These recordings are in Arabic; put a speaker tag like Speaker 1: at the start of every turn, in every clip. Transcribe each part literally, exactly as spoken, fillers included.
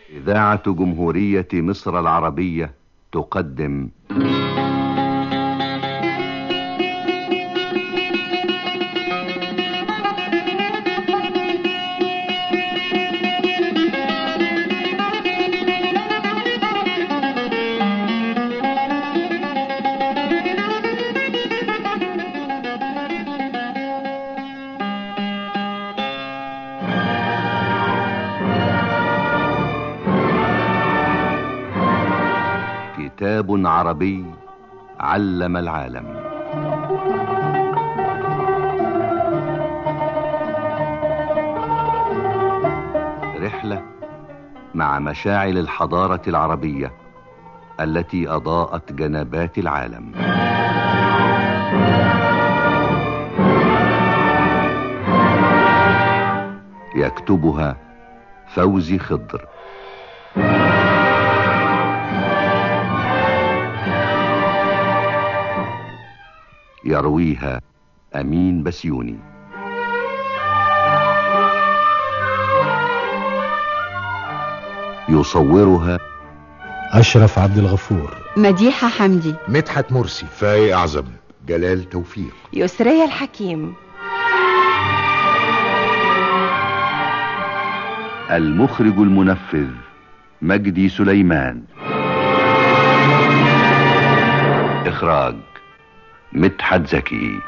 Speaker 1: إذاعة جمهورية مصر العربية تقدم كتاب عربي علم العالم. رحلة مع مشاعل الحضارة العربية التي أضاءت جنبات العالم. يكتبها فوزي خضر. يرويها أمين بسيوني. يصورها
Speaker 2: أشرف عبد الغفور،
Speaker 3: مديحة حمدي،
Speaker 4: مدحت مرسي،
Speaker 5: فاي أعظم،
Speaker 4: جلال توفيق،
Speaker 3: يسرية الحكيم.
Speaker 1: المخرج المنفذ مجدي سليمان. إخراج مدحت زكي.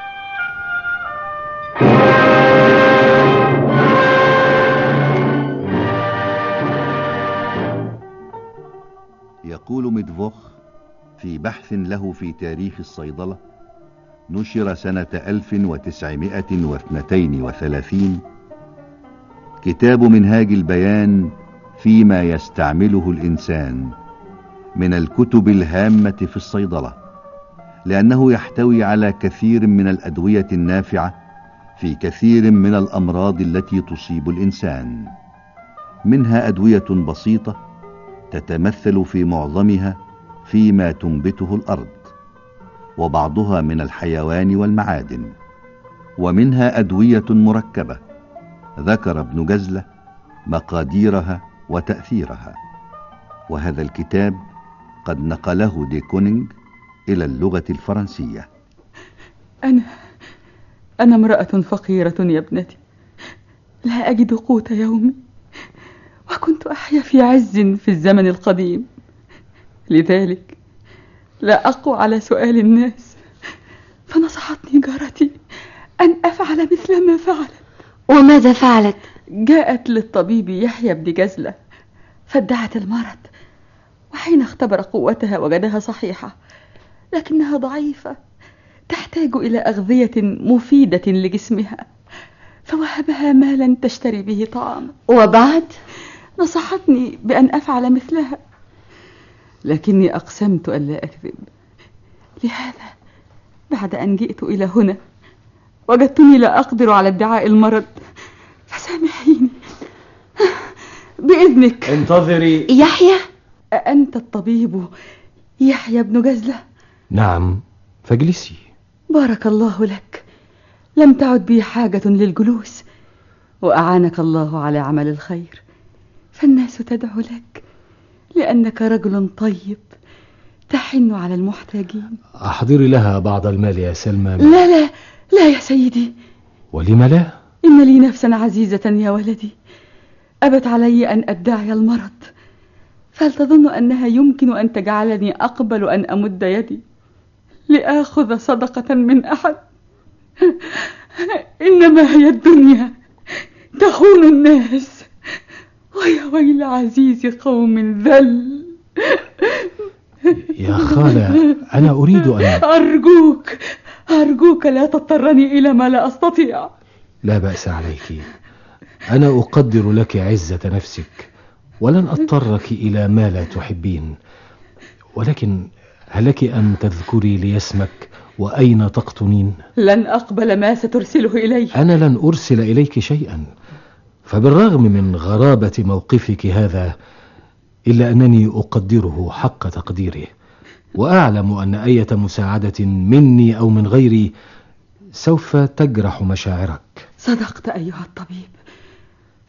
Speaker 1: يقول ميدفوخ في بحث له في تاريخ الصيدلة نشر سنة ألف وتسعمائة واثنين وثلاثين: كتاب منهاج البيان فيما يستعمله الإنسان من الكتب الهامة في الصيدلة، لأنه يحتوي على كثير من الأدوية النافعة في كثير من الأمراض التي تصيب الإنسان، منها أدوية بسيطة تتمثل في معظمها فيما تنبته الأرض، وبعضها من الحيوان والمعادن، ومنها أدوية مركبة ذكر ابن جزلة مقاديرها وتأثيرها. وهذا الكتاب قد نقله دي كونينج إلى اللغة الفرنسية.
Speaker 6: أنا أنا امرأة فقيرة يا ابنتي، لا أجد قوت يومي، وكنت أحيا في عز في الزمن القديم، لذلك لا أقوى على سؤال الناس، فنصحتني جارتي أن أفعل مثل ما فعلت.
Speaker 3: وماذا فعلت؟
Speaker 6: جاءت للطبيب يحيى بن جزلة فادعت المرض، وحين اختبر قوتها وجدها صحيحة، لكنها ضعيفة تحتاج إلى أغذية مفيدة لجسمها، فوهبها مالا تشتري به طعام.
Speaker 3: وبعد
Speaker 6: نصحتني بأن أفعل مثلها، لكني أقسمت ألا أكذب. لهذا بعد أن جئت إلى هنا وجدتني لا أقدر على ادعاء المرض، فسامحيني بإذنك.
Speaker 2: انتظري.
Speaker 6: يحيى، أنت الطبيب يحيى بن جزلة؟
Speaker 2: نعم، فاجلسي.
Speaker 6: بارك الله لك، لم تعد بي حاجة للجلوس، وأعانك الله على عمل الخير، فالناس تدعو لك لأنك رجل طيب تحن على المحتاجين.
Speaker 2: أحضري لها بعض المال يا سلمى.
Speaker 6: لا لا لا يا سيدي.
Speaker 2: ولم لا؟
Speaker 6: إن لي نفسا عزيزة يا ولدي، أبت علي أن أدعي المرض، فهل تظن أنها يمكن أن تجعلني أقبل أن أمد يدي لآخذ صدقة من أحد؟ إنما هي الدنيا تخون الناس، ويا ويل عزيز قوم ذل.
Speaker 2: يا خالة، أنا أريد أن
Speaker 6: أرجوك أرجوك لا تضطرني إلى ما لا أستطيع.
Speaker 2: لا بأس عليك، أنا أقدر لك عزة نفسك، ولن أضطرك إلى ما لا تحبين، ولكن هل لك أن تذكري لي اسمك وأين تقطنين؟
Speaker 6: لن أقبل ما سترسله إلي.
Speaker 2: أنا لن أرسل إليك شيئا، فبالرغم من غرابة موقفك هذا إلا أنني أقدره حق تقديره، وأعلم أن أية مساعدة مني أو من غيري سوف تجرح مشاعرك.
Speaker 6: صدقت أيها الطبيب،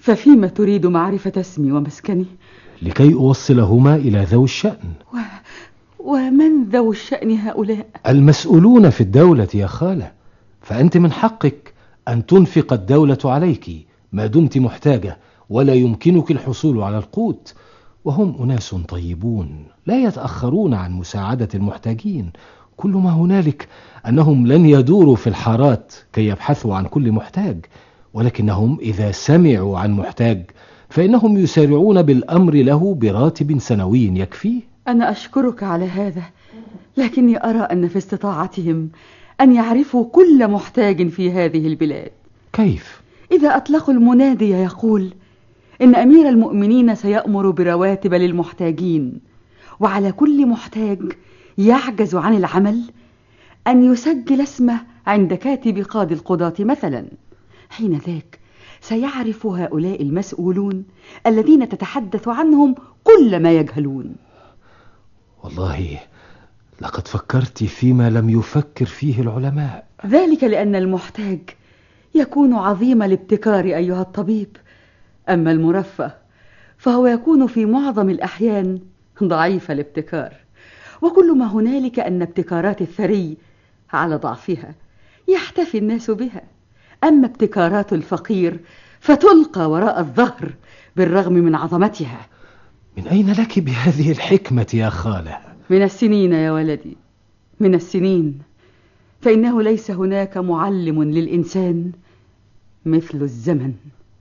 Speaker 6: ففيما تريد معرفة اسمي ومسكني؟
Speaker 2: لكي أوصلهما إلى ذوي الشأن.
Speaker 6: و... ومن ذو الشأن هؤلاء؟
Speaker 2: المسؤولون في الدولة يا خالة، فأنت من حقك أن تنفق الدولة عليك ما دمت محتاجة ولا يمكنك الحصول على القوت، وهم أناس طيبون لا يتأخرون عن مساعدة المحتاجين. كل ما هنالك أنهم لن يدوروا في الحارات كي يبحثوا عن كل محتاج، ولكنهم إذا سمعوا عن محتاج فإنهم يسارعون بالأمر له براتب سنوي يكفيه.
Speaker 6: أنا أشكرك على هذا، لكني أرى أن في استطاعتهم أن يعرفوا كل محتاج في هذه البلاد.
Speaker 2: كيف؟
Speaker 6: إذا أطلقوا المنادي يقول إن أمير المؤمنين سيأمر برواتب للمحتاجين، وعلى كل محتاج يعجز عن العمل أن يسجل اسمه عند كاتب قاضي القضاة مثلا. حين ذاك سيعرف هؤلاء المسؤولون الذين تتحدث عنهم كل ما يجهلون.
Speaker 2: والله لقد فكرت فيما لم يفكر فيه العلماء.
Speaker 6: ذلك لأن المحتاج يكون عظيم الابتكار أيها الطبيب، أما المرفه فهو يكون في معظم الأحيان ضعيف الابتكار. وكل ما هنالك أن ابتكارات الثري على ضعفها يحتفي الناس بها، أما ابتكارات الفقير فتلقى وراء الظهر بالرغم من عظمتها.
Speaker 2: من أين لك بهذه الحكمة يا خالة؟
Speaker 6: من السنين يا ولدي، من السنين. فإنه ليس هناك معلم للإنسان مثل الزمن.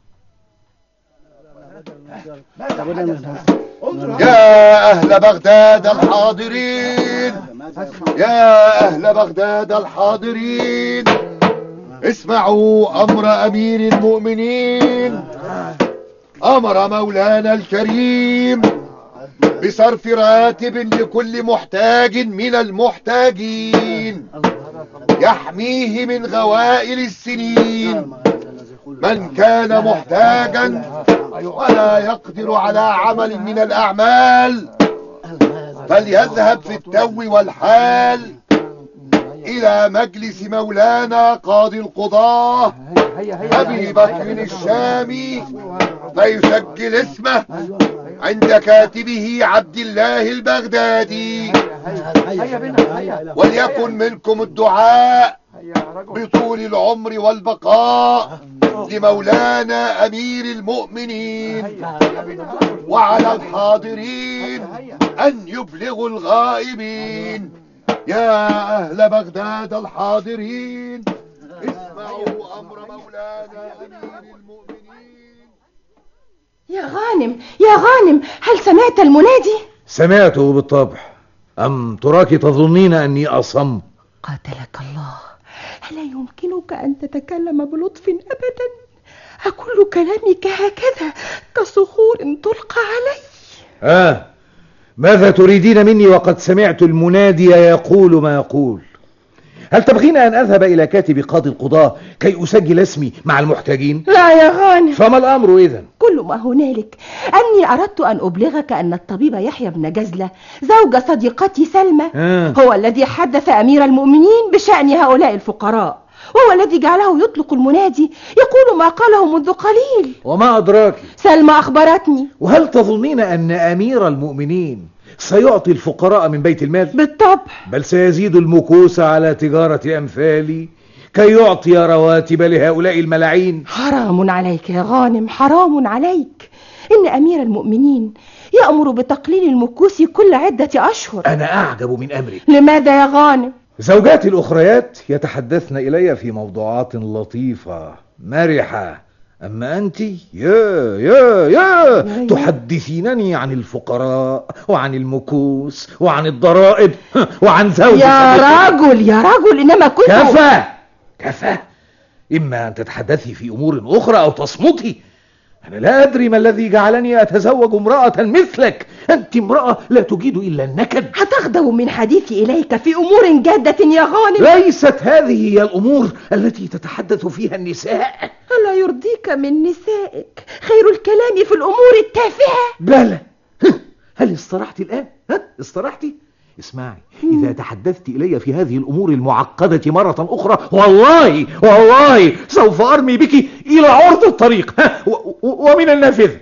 Speaker 4: يا أهل بغداد الحاضرين، يا أهل بغداد الحاضرين، اسمعوا أمر أمير المؤمنين. أمر مولانا الكريم بصرف راتب لكل محتاج من المحتاجين يحميه من غوائل السنين. من كان محتاجا ولا يقدر على عمل من الأعمال فليذهب في التو والحال إلى مجلس مولانا قاضي القضاة أبي بكر الشامي فيسجل اسمه عند كاتبه عبد الله البغدادي. وليكن منكم الدعاء بطول العمر والبقاء لمولانا أمير المؤمنين، وعلى الحاضرين أن يبلغوا الغائبين. يا أهل بغداد الحاضرين، اسمعوا أمر مولانا أمير المؤمنين.
Speaker 3: يا غانم يا غانم، هل سمعت المنادي؟
Speaker 5: سمعته بالطبع. أم تراك تظنين أني أصم؟
Speaker 3: قاتلك الله، ألا يمكنك أن تتكلم بلطف أبدا؟ أكل كلامك هكذا كصخور تلقى علي؟
Speaker 5: آه ماذا تريدين مني وقد سمعت المنادي يقول ما يقول؟ هل تبغين أن أذهب إلى كاتب قاضي القضاة كي أسجل اسمي مع المحتاجين؟
Speaker 3: لا يا غانم.
Speaker 5: فما الأمر إذن؟
Speaker 3: كل ما هنالك أني أردت أن أبلغك أن الطبيب يحيى بن جزلة زوج صديقتي سلمى
Speaker 5: آه.
Speaker 3: هو الذي حدث أمير المؤمنين بشأن هؤلاء الفقراء، وهو الذي جعله يطلق المنادي يقول ما قاله منذ قليل.
Speaker 5: وما أدراك؟
Speaker 3: سلمى أخبرتني.
Speaker 5: وهل تظنين أن أمير المؤمنين سيعطي الفقراء من بيت المال؟
Speaker 3: بالطبع،
Speaker 5: بل سيزيد المكوس على تجارة أمثالي كي يعطي رواتب لهؤلاء الملاعين.
Speaker 3: حرام عليك يا غانم، حرام عليك. إن أمير المؤمنين يأمر بتقليل المكوس كل عدة أشهر.
Speaker 5: أنا أعجب من أمرك.
Speaker 3: لماذا يا غانم؟
Speaker 5: زوجاتي الأخريات يتحدثن إلي في موضوعات لطيفة مرحة، أما أنت يا يا يا تحدثينني عن الفقراء وعن المكوس وعن الضرائب وعن زوجي.
Speaker 3: يا رجل يا رجل، إنما كنت
Speaker 5: كفى كفى. إما أن تتحدثي في أمور أخرى أو تصمتي. أنا لا أدري ما الذي جعلني أتزوج امرأة مثلك. أنت امرأة لا تجيد إلا النكد.
Speaker 3: هتغضب من حديثي إليك في أمور جادة يا غانم.
Speaker 5: ليست هذه هي الأمور التي تتحدث فيها النساء.
Speaker 3: ألا يرضيك من نسائك خير الكلام في الأمور التافهة؟
Speaker 5: بلى. هل استرحت الآن؟ ها استرحتي؟ اسمعي، إذا تحدثت إلي في هذه الأمور المعقدة مرة أخرى والله والله سوف أرمي بك إلى عرض الطريق ومن النافذة.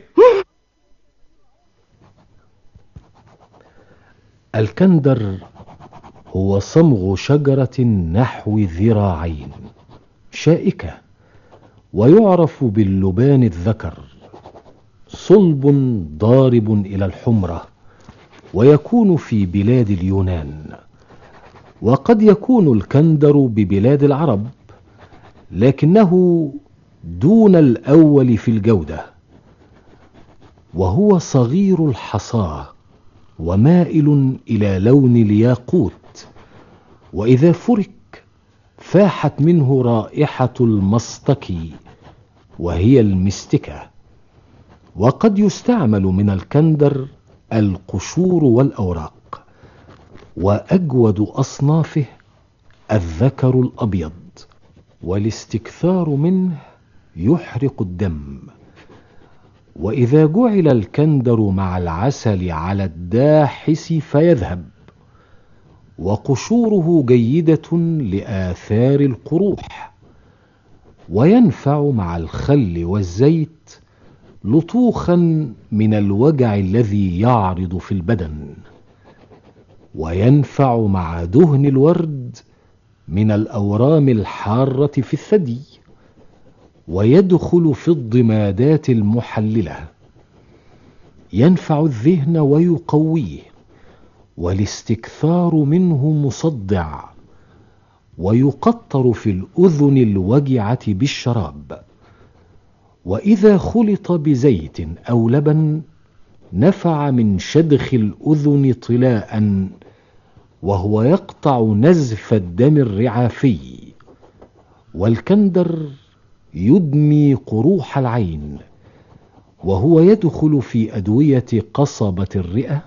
Speaker 2: الكندر هو صمغ شجرة نحو ذراعين شائكة، ويعرف باللبان الذكر، صلب ضارب إلى الحمرة، ويكون في بلاد اليونان، وقد يكون الكندر ببلاد العرب، لكنه دون الأول في الجودة، وهو صغير الحصاة ومائل إلى لون الياقوت، وإذا فرك فاحت منه رائحة المصطكي وهي المستكة. وقد يستعمل من الكندر القشور والأوراق، وأجود أصنافه الذكر الأبيض، والاستكثار منه يحرق الدم. وإذا جعل الكندر مع العسل على الداحس فيذهب، وقشوره جيدة لآثار القروح، وينفع مع الخل والزيت لطوخا من الوجع الذي يعرض في البدن، وينفع مع دهن الورد من الأورام الحارة في الثدي، ويدخل في الضمادات المحللة، ينفع الذهن ويقويه، والاستكثار منه مصدع، ويقطر في الأذن الوجعة بالشراب. وإذا خلط بزيت أو لبن نفع من شدخ الأذن طلاء، وهو يقطع نزف الدم الرعافي. والكندر يدمي قروح العين، وهو يدخل في أدوية قصبة الرئة،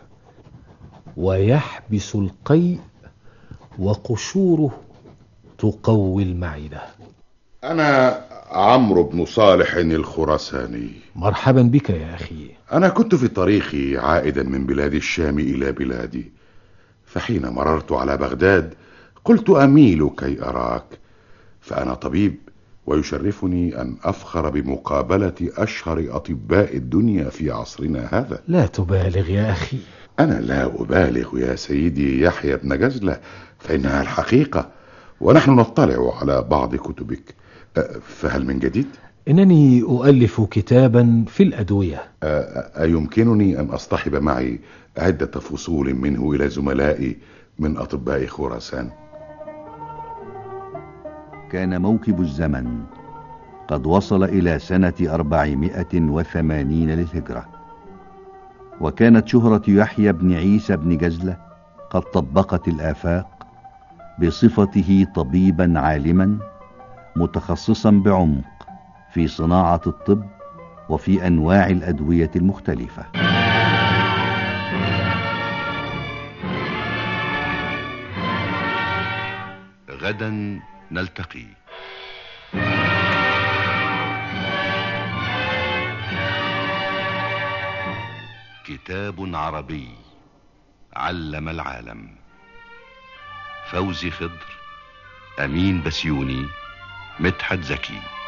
Speaker 2: ويحبس القيء، وقشوره تقوي المعدة.
Speaker 7: أنا عمرو بن صالح الخراساني.
Speaker 2: مرحبا بك يا أخي.
Speaker 7: أنا كنت في طريقي عائدا من بلاد الشام إلى بلادي، فحين مررت على بغداد قلت أميل كي أراك، فأنا طبيب ويشرفني أن أفخر بمقابلة أشهر أطباء الدنيا في عصرنا هذا.
Speaker 2: لا تبالغ يا أخي.
Speaker 7: أنا لا أبالغ يا سيدي يحيى بن جزلة، فإنها الحقيقة، ونحن نطلع على بعض كتبك. فهل من جديد؟
Speaker 2: إنني أؤلف كتابا في الأدوية.
Speaker 7: أيمكنني أن أصطحب معي عدة فصول منه إلى زملائي من أطباء خراسان؟
Speaker 1: كان موكب الزمن قد وصل إلى سنة أربعمائة وثمانين للهجرة، وكانت شهرة يحيى بن عيسى بن جزلة قد طبقت الآفاق بصفته طبيبا عالما متخصصا بعمق في صناعة الطب وفي أنواع الأدوية المختلفة. غدا نلتقي. كتاب عربي علم العالم. فوزي خضر، أمين بسيوني، مدحت زكي.